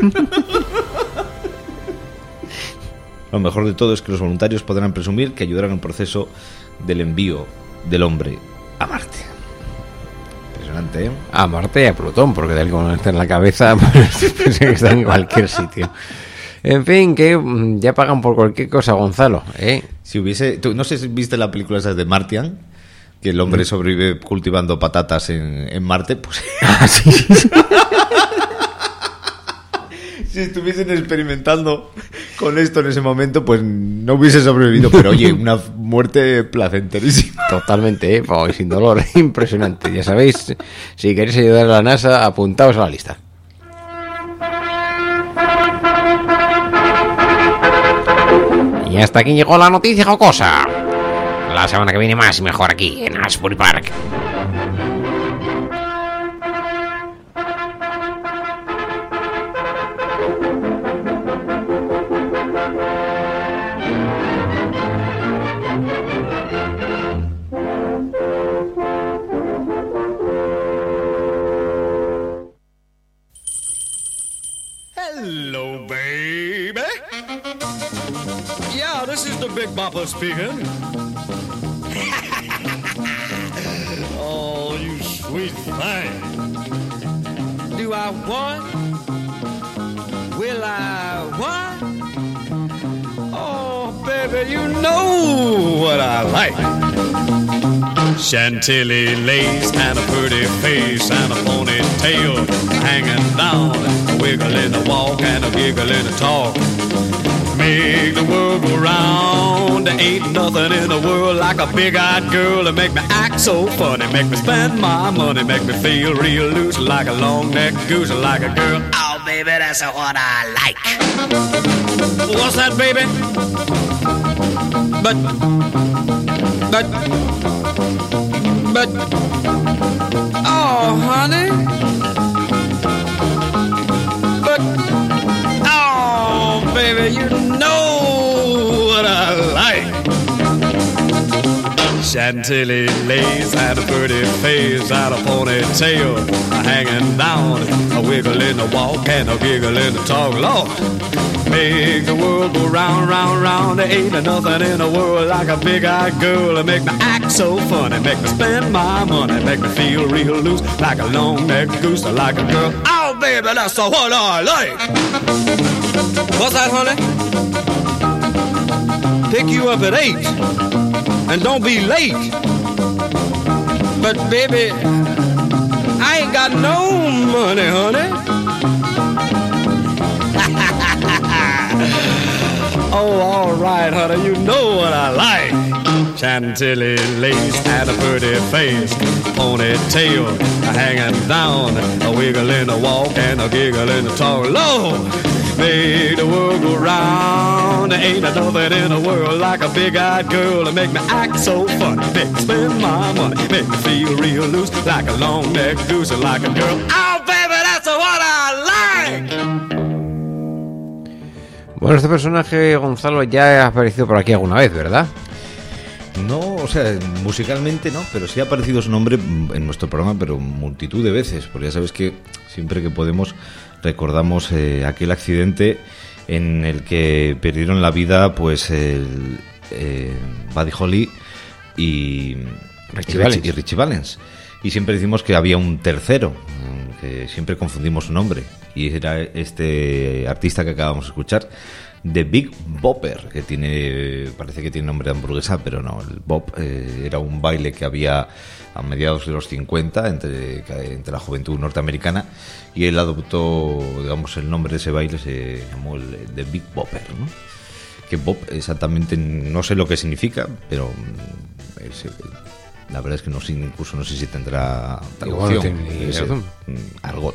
Speaker 2: Lo mejor de todo es que los voluntarios podrán presumir que ayudarán en el proceso del envío del hombre a Marte. Impresionante, ¿eh?
Speaker 1: A Marte y a Plutón, porque tal como está en la cabeza, pues que está en cualquier sitio. En fin, que ya pagan por cualquier cosa, Gonzalo, ¿eh?
Speaker 2: Si hubiese... Tú, no sé si viste la película esa de Martian, que el hombre sobrevive cultivando patatas en, en Marte, pues...
Speaker 1: Ah, sí.
Speaker 2: Si estuviesen experimentando con esto en ese momento, pues no hubiese sobrevivido. Pero oye, una muerte placenterísima.
Speaker 1: Totalmente, ¿eh? Oh, sin dolor, impresionante. Ya sabéis, si queréis ayudar a la NASA, apuntaos a la lista. Y hasta aquí llegó la noticia jocosa. La semana que viene más y mejor aquí en Asbury Park.
Speaker 4: Hello, baby. Yeah, this is the Big Bopper speaking. Oh, you sweet thing. Do I what? Will I what? Oh, baby, you know what I like. Chantilly lace and a pretty face and a ponytail hanging down, wiggling a walk and a giggling a talk. Make the world go round. There ain't nothing in the world like a big-eyed girl to make me act so funny, make me spend my money, make me feel real loose like a long-necked goose, like a girl. Oh, baby, that's what I like. What's that, baby? But, but, but, oh, honey. But, oh, baby. baby, you know what I like. Chantilly lace had a pretty face, had a ponytail hanging down, a wiggle in the walk and a giggle in the talk. Lord, make the world go round, round, round. There ain't nothing in the world like a big-eyed girl to make me act so funny, make me spend my money, make me feel real loose like a long-necked goose, like a girl. Oh, baby, that's the what I like. What's that, honey? Pick you up at eight, and don't be late. But baby, I ain't got no money, honey. Oh, all right, honey, you know what I like. Chantilly lace had a pretty face, ponytail hanging down, a wiggle in the walk and a giggle in the talk. Lord, make the world go round. There ain't nothing in the world like a big-eyed girl to make me act so funny, make me spend my money, make me feel real loose like a long-necked goose, like a girl. Oh, baby, that's what I like.
Speaker 1: Bueno, este personaje, Gonzalo, ya ha aparecido por aquí alguna vez, ¿verdad?
Speaker 2: No, o sea, musicalmente no, pero sí ha aparecido su nombre en nuestro programa, pero multitud de veces, porque ya sabes que siempre que podemos recordamos eh, aquel accidente en el que perdieron la vida pues el eh, Buddy Holly y
Speaker 1: Richie
Speaker 2: y
Speaker 1: Valens.
Speaker 2: y Richie Valens. Y siempre decimos que había un tercero, que siempre confundimos su nombre, y era este artista que acabamos de escuchar, The Big Bopper, que tiene, parece que tiene nombre de hamburguesa, pero no, el bop eh, era un baile que había a mediados de los cincuenta entre, entre la juventud norteamericana, y él adoptó, digamos, el nombre de ese baile, se llamó el The Big Bopper, ¿no? Que bop exactamente no sé lo que significa, pero es, la verdad es que no sé, incluso no sé si tendrá traducción,
Speaker 1: Igual no tiene
Speaker 2: es,
Speaker 1: razón.
Speaker 2: mm, argot.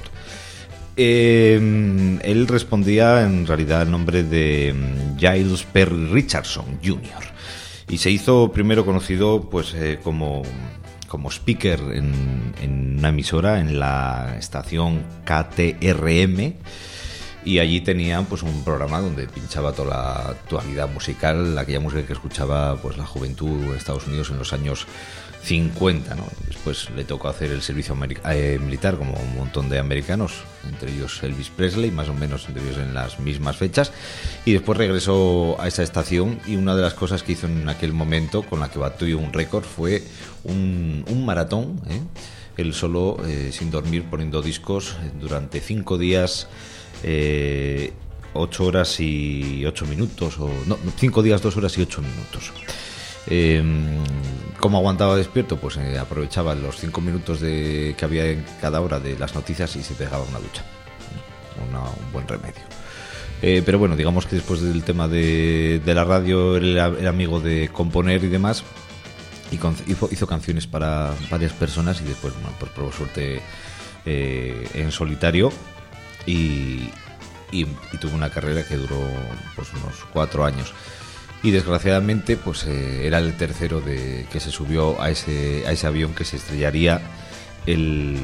Speaker 2: Eh, él respondía en realidad al nombre de Giles Perry Richardson junior y se hizo primero conocido pues eh, como, como speaker en, en una emisora en la estación K T R M, y allí tenía pues un programa donde pinchaba toda la actualidad musical, aquella música que escuchaba pues la juventud en Estados Unidos en los años cincuenta, ¿no? Después le tocó hacer el servicio americ- eh, militar como un montón de americanos, entre ellos Elvis Presley, más o menos entre ellos en las mismas fechas, y después regresó a esa estación, y una de las cosas que hizo en aquel momento con la que batió un récord fue un, un maratón, ¿eh? Él solo, eh, sin dormir, poniendo discos durante cinco días, eh, ocho horas y ocho minutos, o no, cinco días, dos horas y ocho minutos. Eh, ¿Cómo aguantaba despierto? Pues eh, aprovechaba los cinco minutos de, que había en cada hora de las noticias y se pegaba una ducha. Una, un buen remedio. Eh, pero bueno, digamos que después del tema de, de la radio, él era, era amigo de componer y demás, y con, hizo, hizo canciones para varias personas, y después, bueno, pues probó suerte eh, en solitario, y, y, y tuvo una carrera que duró pues unos cuatro años. Y desgraciadamente pues eh, era el tercero de que se subió a ese a ese avión que se estrellaría el,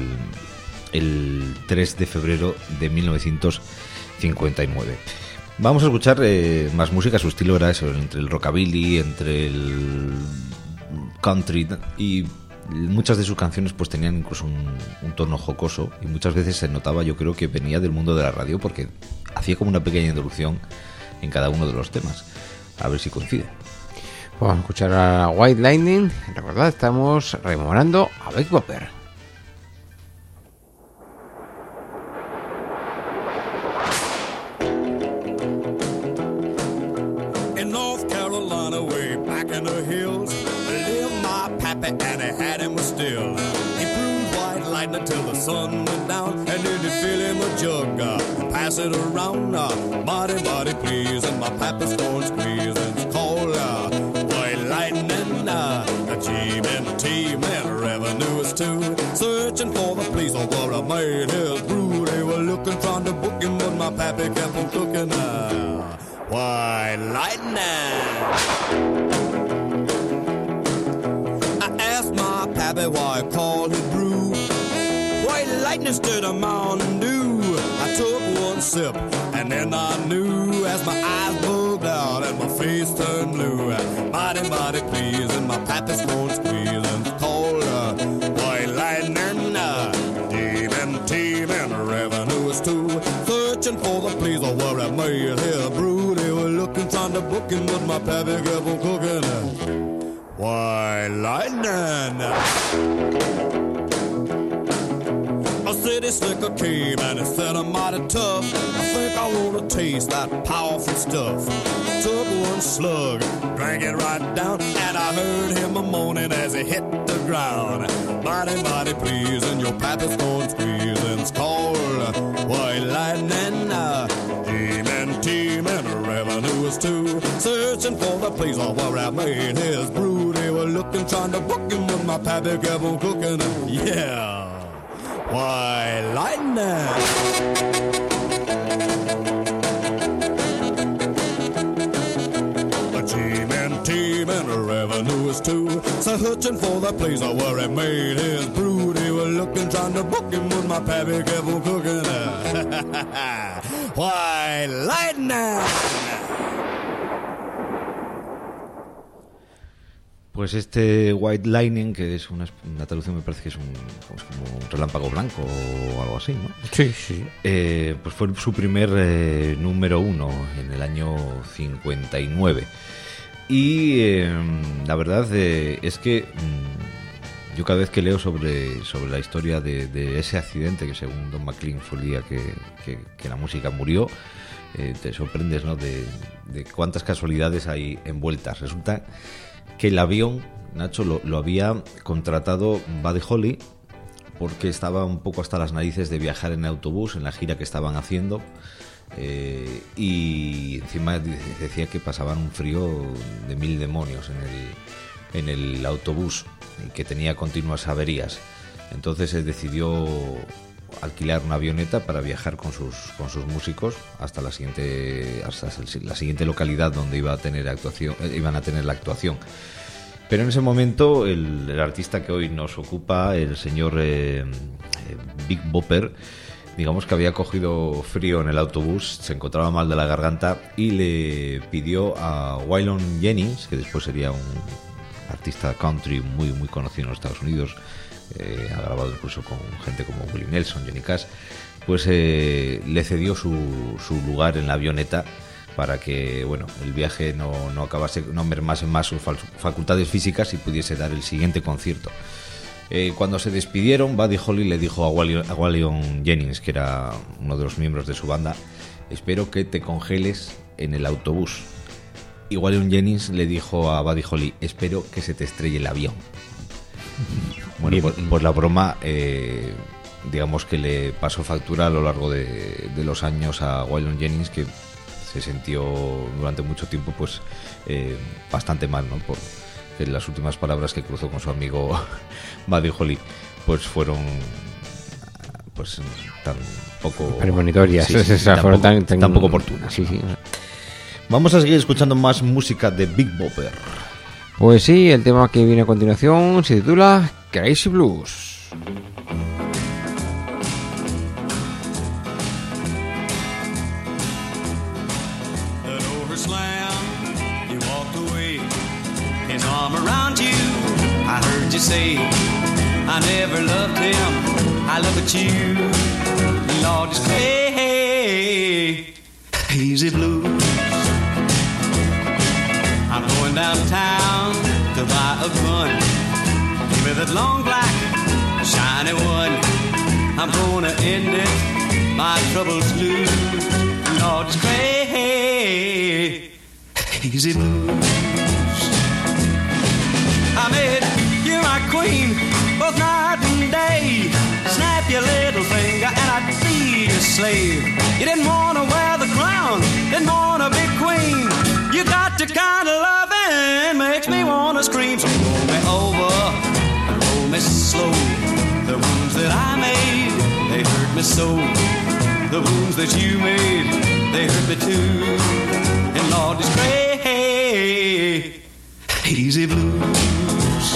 Speaker 2: el tres de febrero de mil novecientos cincuenta y nueve. Vamos a escuchar eh, más música. Su estilo era eso, entre el rockabilly, entre el country, y muchas de sus canciones pues tenían incluso un, un tono jocoso, y muchas veces se notaba, yo creo que venía del mundo de la radio, porque hacía como una pequeña introducción en cada uno de los temas. A ver si coincide.
Speaker 1: Vamos a escuchar a White Lightning. Recordad, estamos rememorando a Big Bopper.
Speaker 4: In North Carolina, way back in the hills, lived my pappy, and he had him still. He brewed white lightning till the sun went down, and then he'd fill him a jug, uh, pass it around, uh, body, body, please, and my pappy stone squeeze, and it's called uh, white lightning, uh, a team and a team, and revenue is too, searching for the police, oh, what I made his brew, they were looking, trying to book him, but my pappy kept on cooking, uh, white lightning. I asked my pappy why I called it brew. White lightning instead of Mountain Dew. I took one sip, and then I knew as my eyes bugged out and my face turned blue. Mighty, mighty please, and my pappy's going squeezing. Cold, uh, white lightning, uh, demon, teeming, revenue is too. Searching for the place of where I made his brew. They were looking, trying to book him, but my pappy kept on cooking. White lightning. A city slicker came and it said I'm mighty tough. I think I wanna taste that powerful stuff. Took one slug, drank it right down, and I heard him a moaning as he hit the ground. Mighty, mighty pleasing, your pappy's going squeezing. It's called white lightning. Demon, teeming, revenue is too. Searching for the place where I made his brew. They were looking, trying to book him, but my pappy kept on cooking. Yeah. White lightning. A teeming, teeming, revenue is too. So searching for the place where he made his brew. They were looking, trying to book him, but my pappy kept on cooking. White lightning.
Speaker 2: Pues este White Lightning, que es una, una traducción, me parece que es un, pues como un relámpago blanco o algo así, ¿no?
Speaker 1: Sí, sí.
Speaker 2: Eh, pues fue su primer eh, número uno en el año cincuenta y nueve. Y eh, la verdad eh, es que mmm, yo cada vez que leo sobre, sobre la historia de, de ese accidente, que según Don McLean solía que, que, que la música murió, eh, te sorprendes, ¿no? De, de cuántas casualidades hay envueltas. Resulta que el avión, Nacho, lo, lo había contratado Buddy Holly porque estaba un poco hasta las narices de viajar en autobús en la gira que estaban haciendo, eh, y encima decía que pasaban un frío de mil demonios en el, en el autobús y que tenía continuas averías. Entonces se decidió alquilar una avioneta para viajar con sus con sus músicos hasta la siguiente hasta la siguiente localidad donde iba a tener actuación eh, iban a tener la actuación. Pero en ese momento el, el artista que hoy nos ocupa, el señor eh, eh, Big Bopper, digamos que había cogido frío en el autobús, se encontraba mal de la garganta y le pidió a Waylon Jennings, que después sería un artista country muy muy conocido en los Estados Unidos, Eh, ha grabado incluso con gente como Willie Nelson, Johnny Cash, pues eh, le cedió su, su lugar en la avioneta para que, bueno, el viaje no, no acabase, no mermase más sus facultades físicas y pudiese dar el siguiente concierto. Eh, cuando se despidieron, Buddy Holly le dijo a Waylon, a Waylon Jennings, que era uno de los miembros de su banda: espero que te congeles en el autobús. Y Waylon Jennings le dijo a Buddy Holly: espero que se te estrelle el avión. Bueno, pues, pues la broma, eh, digamos que le pasó factura a lo largo de, de los años a Waylon Jennings, que se sintió durante mucho tiempo pues eh, bastante mal, ¿no? Por que las últimas palabras que cruzó con su amigo Buddy Holly pues fueron pues tan poco
Speaker 1: premonitorias,
Speaker 2: sí, sí,
Speaker 1: esas
Speaker 2: fueron
Speaker 1: tan, tan,
Speaker 2: tan poco oportunas.
Speaker 1: Sí, sí.
Speaker 2: Vamos a seguir escuchando más música de Big Bopper.
Speaker 1: Pues sí, el tema que viene a continuación se titula Crazy Blues.
Speaker 4: The door slammed, you walked away, his arm around you, I heard you say, I never loved him, I look at you, Lord, it's crazy, crazy blues. I'm going downtown to buy a gun, give me that long black, shiny one, I'm gonna end it, my troubles lose, Lord, it's crazy, crazy blues. I made you my queen, both night and day, snap your little finger and I'd be your slave. You didn't wanna wear the crown, didn't wanna be queen, you got your kind of loving, makes me wanna scream. So roll me over and roll me slow. The wounds that I made, they hurt me so. The wounds that you made, they hurt me too. And Lord, it's crazy, crazy blues.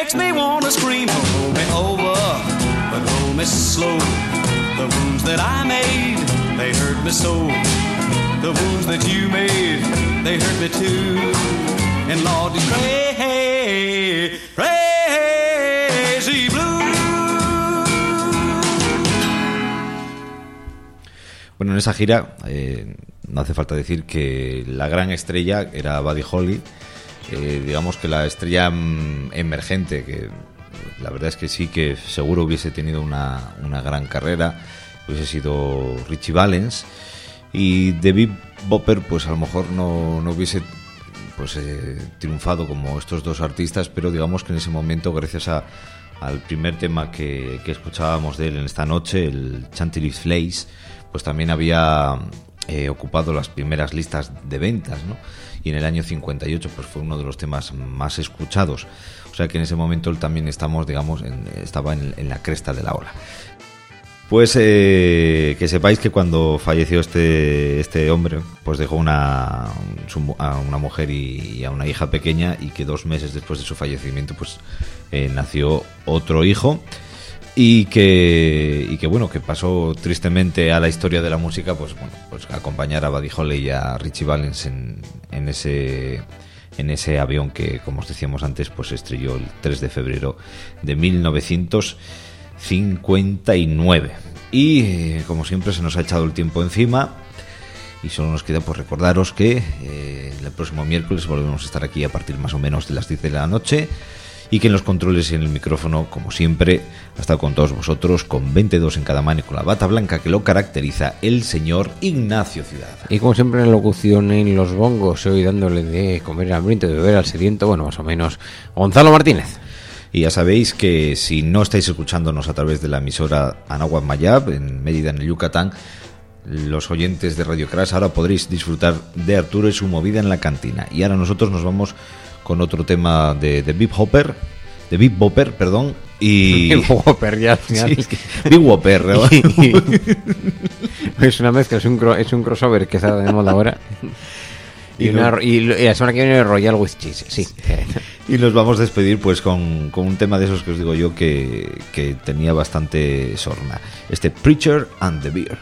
Speaker 4: makes me wanna scream. Roll me over, but roll me slow. The wounds that I made, they hurt me so. The wounds that you made, they hurt me too. And Lord, it's crazy, crazy blue.
Speaker 2: Bueno, en esa gira eh, no hace falta decir que la gran estrella era Buddy Holly, eh, digamos que la estrella mm, emergente, que la verdad es que sí que seguro hubiese tenido una, una gran carrera, hubiese sido Richie Valens, y The Bebopper pues a lo mejor no, no hubiese pues eh, triunfado como estos dos artistas, pero digamos que en ese momento, gracias a, al primer tema que, que escuchábamos de él en esta noche, el Chantilly Flays, pues también había eh, ocupado las primeras listas de ventas, ¿no? Y en el año cincuenta y ocho pues fue uno de los temas más escuchados. O sea que en ese momento él también estamos, digamos, en, estaba en, en la cresta de la ola. Pues eh, que sepáis que cuando falleció este, este hombre, pues dejó una, su, a una mujer y, y a una hija pequeña, y que dos meses después de su fallecimiento pues eh, nació otro hijo. Y que, y que bueno, que pasó tristemente a la historia de la música, pues bueno, pues acompañar a Buddy Holly y a Richie Valens en, en ese en ese avión que, como os decíamos antes, pues estrelló el tres de febrero de mil novecientos cincuenta y nueve. Y eh, como siempre se nos ha echado el tiempo encima y solo nos queda pues recordaros que eh, el próximo miércoles volvemos a estar aquí a partir más o menos de las diez de la noche. Y que en los controles y en el micrófono, como siempre, ha estado con todos vosotros, con veintidós en cada mano y con la bata blanca que lo caracteriza, el señor Ignacio Ciudad.
Speaker 1: Y como siempre en la locución en los bongos, hoy dándole de comer al hambriento, de beber al sediento, bueno, más o menos, Gonzalo Martínez.
Speaker 2: Y ya sabéis que si no estáis escuchándonos a través de la emisora Anáhuac Mayab, en Mérida, en el Yucatán, los oyentes de Radio Crash, ahora podréis disfrutar de Arturo y su movida en la cantina. Y ahora nosotros nos vamos con otro tema de, de Big Hopper, de Big Bopper, perdón, y
Speaker 1: Big Whopper, ya al final.
Speaker 2: Sí, es que Big Whopper, ¿no?
Speaker 1: Es una mezcla, es un, cro- es un crossover que está de moda ahora. Y,
Speaker 2: Y
Speaker 1: una,
Speaker 2: no-
Speaker 1: y, y la semana que viene Royal with Cheese, sí.
Speaker 2: Y nos vamos a despedir pues con, con un tema de esos que os digo yo que, que tenía bastante sorna. Este Preacher and the Beer.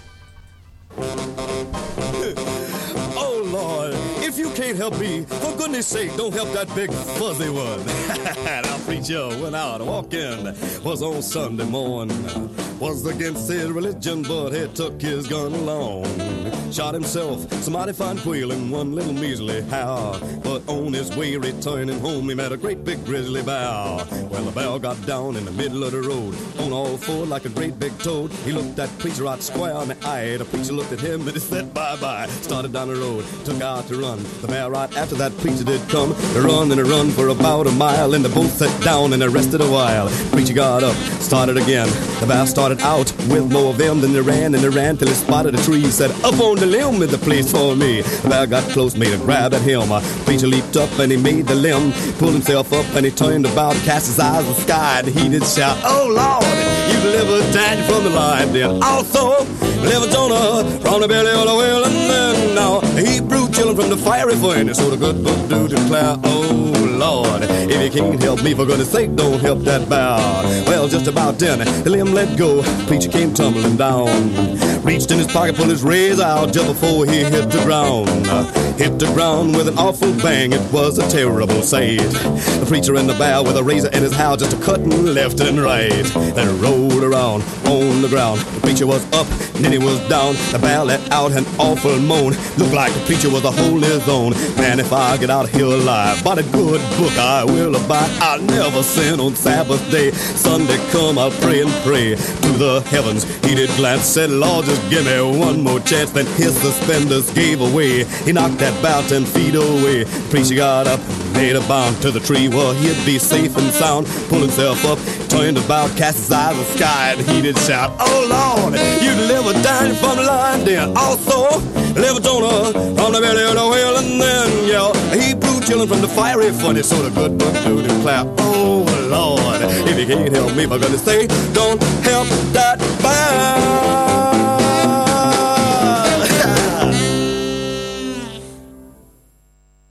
Speaker 5: Oh Lord, if you can't help me, for goodness sake, don't help that big fuzzy one. Our preacher went out walking, was on Sunday morning, was against his religion, but he took his gun along. Shot himself, somebody found quail in one little measly how. But on his way returning home, he met a great big grizzly bear. Well, the bear got down in the middle of the road, on all four like a great big toad. He looked that preacher right square in the eye. The preacher looked at him and he said bye-bye. Started down the road, took out to run. The bear right after that preacher did come. They run and they run for about a mile, and they both sat down and they rested a while. Preacher got up, started again. The bear started out with more of them than they ran, and they ran till he spotted a tree. He said, up on the limb is the place for me. The bear got close, made a grab at him. Uh, preacher leaped up and he made the limb, pulled himself up and he turned about, cast his eyes to the sky, and he did shout, oh Lord, you delivered Daniel from the lion den. Also, delivered Jonah from the belly of the whale, and then now the Hebrew children from the fiery furnace. So the good book do declare, oh Lord, if you can't help me, for goodness sake, don't help that bear. Well, just about then, the limb let go, preacher came tumbling down, reached in his pocket, pulled his razor out just before he hit the ground. Hit the ground with an awful bang, it was a terrible sight. The preacher and the bear with a razor in his house, just a cutting left and right. Then rolled around on the ground. The preacher was up, and then he was down. The bear let out an awful moan. Looked like the preacher was a holy zone. Man, if I get out here alive, by the good book I will abide. I'll never sin on Sabbath day. Sunday come, I'll pray and pray to the heavens. He did glance, said, Lord, just give me one more chance. Then his suspenders gave away. He knocked that bow ten feet away. The preacher got up, made a bound to the tree where he'd be safe and sound. Pulled himself up, turned about, cast his eyes to the sky, and he did shout, oh Lord, you delivered Daniel from the lion den. Also, delivered Jonah from the belly of the whale, and then, yeah, Hebrew children from the fiery furnace. So the good book do declare, oh Lord, if you can't help me, for goodness sake, don't help that